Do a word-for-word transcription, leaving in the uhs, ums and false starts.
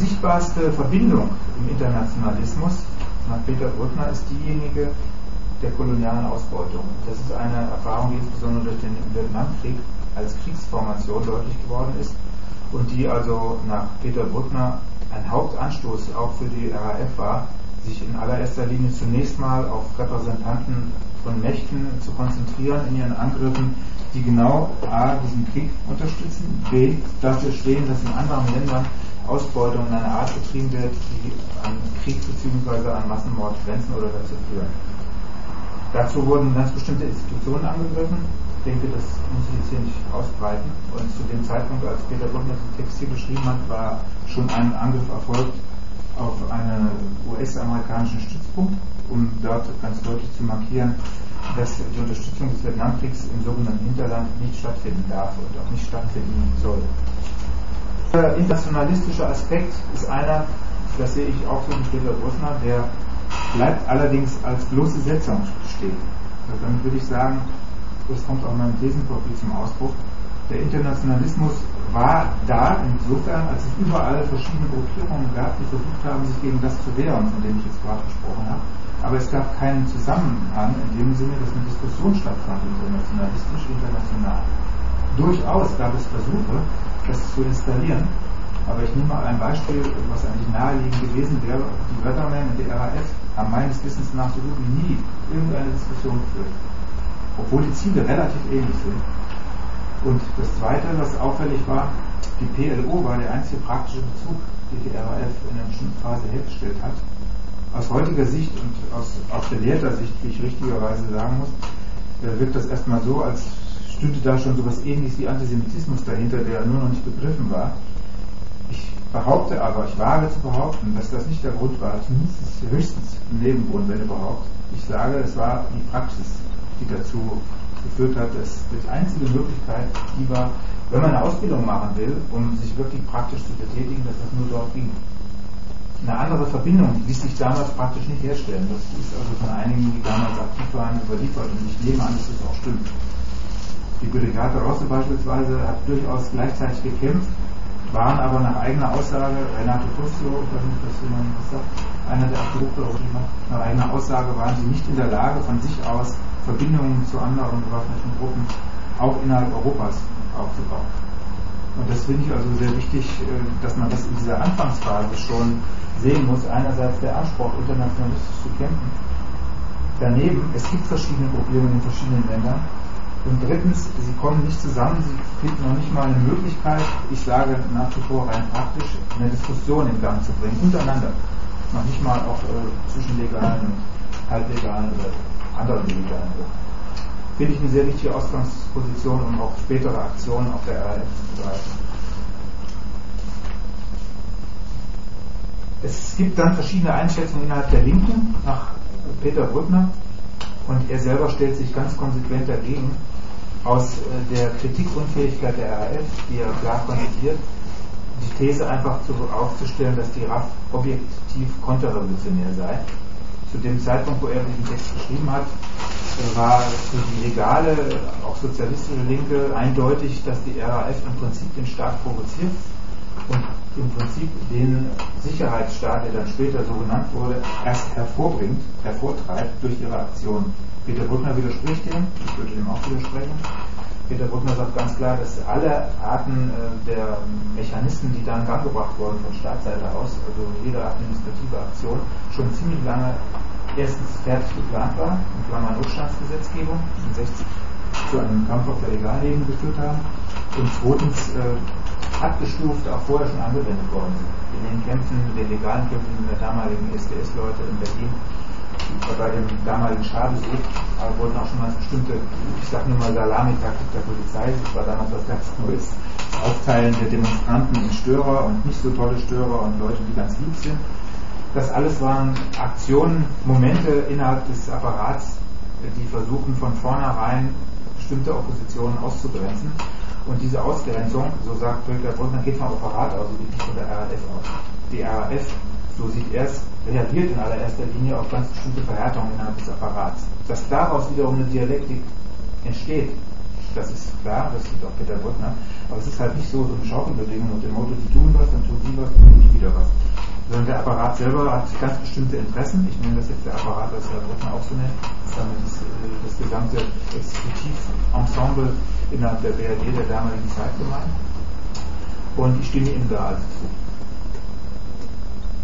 sichtbarste Verbindung im Internationalismus nach Peter Brückner ist diejenige der kolonialen Ausbeutung. Das ist eine Erfahrung, die insbesondere durch den Vietnamkrieg als Kriegsformation deutlich geworden ist und die also nach Peter Brückner ein Hauptanstoß auch für die R A F war, sich in allererster Linie zunächst mal auf Repräsentanten von Mächten zu konzentrieren in ihren Angriffen, die genau a. diesen Krieg unterstützen, b. dafür stehen, dass in anderen Ländern Ausbeutung in einer Art betrieben wird, die an Krieg bzw. an Massenmord grenzen oder dazu führen. Dazu wurden ganz bestimmte Institutionen angegriffen. Ich denke, das muss ich jetzt hier nicht ausbreiten. Und zu dem Zeitpunkt, als Peter Brückner den Text hier geschrieben hat, war schon ein Angriff erfolgt auf einen U S-amerikanischen Stützpunkt, um dort ganz deutlich zu markieren, dass die Unterstützung des Vietnamkriegs im sogenannten Hinterland nicht stattfinden darf und auch nicht stattfinden soll. Der internationalistische Aspekt ist einer, das sehe ich auch so wie Peter Brückner, der bleibt allerdings als bloße Setzung stehen. Also damit würde ich sagen, das kommt auch in meinem Thesenprofil zum Ausdruck, der Internationalismus war da insofern, als es überall verschiedene Gruppierungen gab, die versucht haben, sich gegen das zu wehren, von dem ich jetzt gerade gesprochen habe. Aber es gab keinen Zusammenhang in dem Sinne, dass eine Diskussion stattfand, internationalistisch, international. Durchaus gab es Versuche, das zu installieren. Aber ich nehme mal ein Beispiel, was eigentlich naheliegend gewesen wäre. Die Weathermen und die R A F haben meines Wissens nach so gut wie nie irgendeine Diskussion geführt, obwohl die Ziele relativ ähnlich sind. Und das Zweite, was auffällig war, die P L O war der einzige praktische Bezug, den die R A F in einer bestimmten Phase hergestellt hat. Aus heutiger Sicht und aus, aus gelehrter Sicht, wie ich richtigerweise sagen muss, wirkt das erstmal so, als stünde da schon so etwas Ähnliches wie Antisemitismus dahinter, der nur noch nicht begriffen war. Ich behaupte aber, ich wage zu behaupten, dass das nicht der Grund war, zumindest höchstens ein Nebengrund, wenn überhaupt. Ich sage, es war die Praxis, die dazu geführt hat, dass die einzige Möglichkeit, die war, wenn man eine Ausbildung machen will, um sich wirklich praktisch zu betätigen, dass das nur dort ging. Eine andere Verbindung ließ sich damals praktisch nicht herstellen. Das ist also von einigen, die damals aktiv waren, überliefert und ich nehme an, dass das auch stimmt. Die Brigate Rosse beispielsweise hat durchaus gleichzeitig gekämpft, waren aber nach eigener Aussage, Renato Tussio, ich weiß nicht, was jemand was sagt, einer der Akteure, nach eigener Aussage waren sie nicht in der Lage, von sich aus Verbindungen zu anderen bewaffneten Gruppen auch innerhalb Europas aufzubauen. Und das finde ich also sehr wichtig, dass man das in dieser Anfangsphase schon sehen muss. Einerseits der Anspruch, internationalistisch zu kämpfen. Daneben, es gibt verschiedene Gruppierungen in verschiedenen Ländern. Und drittens, sie kommen nicht zusammen, sie finden noch nicht mal eine Möglichkeit, ich sage nach wie vor rein praktisch, eine Diskussion in Gang zu bringen, untereinander. Noch nicht mal auch äh, zwischen legalen und halblegalen oder anderen illegalen Gruppen. Finde ich eine sehr wichtige Ausgangsposition, um auch spätere Aktionen auf der R A F zu greifen. Es gibt dann verschiedene Einschätzungen innerhalb der Linken nach Peter Brückner und er selber stellt sich ganz konsequent dagegen, aus der Kritikunfähigkeit der R A F, die er klar konzipiert, die These einfach zu, aufzustellen, dass die R A F objektiv konterrevolutionär sei. Zu dem Zeitpunkt, wo er diesen Text geschrieben hat, war für die legale, auch sozialistische Linke eindeutig, dass die R A F im Prinzip den Staat provoziert und im Prinzip den Sicherheitsstaat, der dann später so genannt wurde, erst hervorbringt, hervortreibt durch ihre Aktionen. Peter Brückner widerspricht dem, ich würde dem auch widersprechen. Peter Brückner sagt ganz klar, dass alle Arten äh, der Mechanismen, die da in Gang gebracht wurden von Staatsseite aus, also jede administrative Aktion, schon ziemlich lange erstens fertig geplant war, in Klammern Notstandsgesetzgebung, sechzig zu einem Kampf auf der Legalebene geführt haben und zweitens äh, abgestuft auch vorher schon angewendet worden sind. In den Kämpfen, den legalen Kämpfen der damaligen S D S-Leute in Berlin, bei dem damaligen Schadensee, aber wurden auch schon mal bestimmte, ich sag nur mal Salamitaktik der Polizei, das war damals was ganz Neues, das Aufteilen der Demonstranten in Störer und nicht so tolle Störer und Leute, die ganz lieb sind. Das alles waren Aktionen, Momente innerhalb des Apparats, die versuchen von vornherein bestimmte Oppositionen auszugrenzen. Und diese Ausgrenzung, so sagt Peter Brückner, geht vom Apparat aus, geht nicht von der R A F aus. Die R A F, so sieht er es, reagiert in allererster Linie auf ganz bestimmte Verhärtungen innerhalb des Apparats. Dass daraus wiederum eine Dialektik entsteht, das ist klar, das sieht auch Peter Brückner, aber es ist halt nicht so, so eine Schaukelbewegung unter dem Motto, die tun was, dann tun die was, dann tun die wieder was. sondern der Apparat selber hat ganz bestimmte Interessen. Ich nenne das jetzt der Apparat, was Herr Bruckner auch so nennt. Damit ist äh, das gesamte Exekutivensemble innerhalb der B R D der damaligen Zeit gemeint. Und ich stimme ihm da also zu.